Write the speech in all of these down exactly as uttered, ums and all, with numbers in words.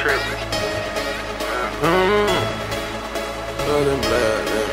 tripping. Mm. Nothing bad, man.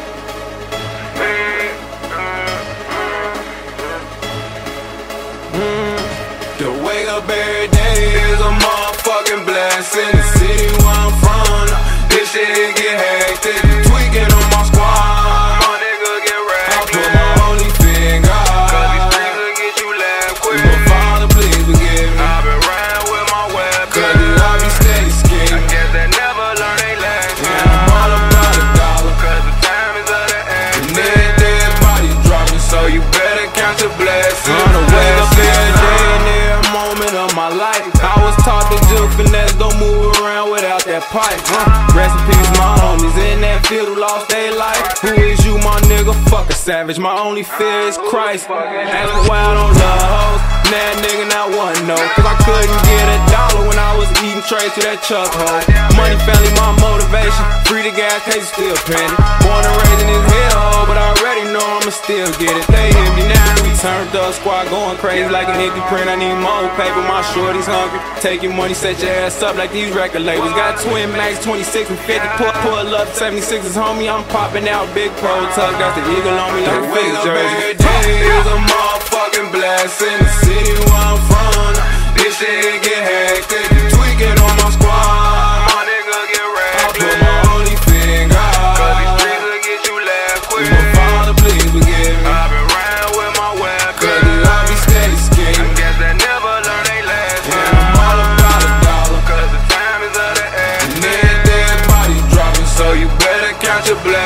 Mm. To wake up every day is a motherfucking blessing. The city where I'm from, this shit get hectic. Tweaking on my squad, my nigga get reckless. I put my only finger, cause these streets will get you left quick. My father, please forgive me. I've been riding with my weapon, cause these I be steady scheming. I guess they never learn they lesson. And I'm all about a dollar, cause the time is of the end. And every dead body dropping, so you better count your blessings. On the way up every day and every moment of my life, I was taught to just finesse, don't move around without that pipe. Huh? Rest in peace, my homies in that field who lost their life. Who is you, my nigga? Fuck a savage. My only fear is Christ. Ask me why I don't love hoes. Nah, nigga, not one no. Cause I couldn't get a dollar when I was eating trays to that chuck hole. Money, family, my motivation. Free the gas, case still pending. Born and raised in this hellhole, but I already know I'ma still get it. They hit me now. We turned up, squad going crazy like an empty print. I need more paper. My shorty's hungry. Take your money, set your ass up like these record labels. Got twin max, twenty-six and fifty. Pull, pull up, seventy-sixes, homie. I'm popping out big pro tuck. Got the eagle on me like a Phillies jersey. Every day is a motherfucking blessing. The city where I'm from, this shit get hectic. Tweaking on my squad, my nigga get reckless. I put my only finger, cause these streets will get you left quick. My father, please forgive me. I've been riding with my weapon, cause these I be steady scheming. I guess they never learn they lesson. And I'm all about a dollar, cause the time is of the end. And every dead body dropping, so you better count your blessings.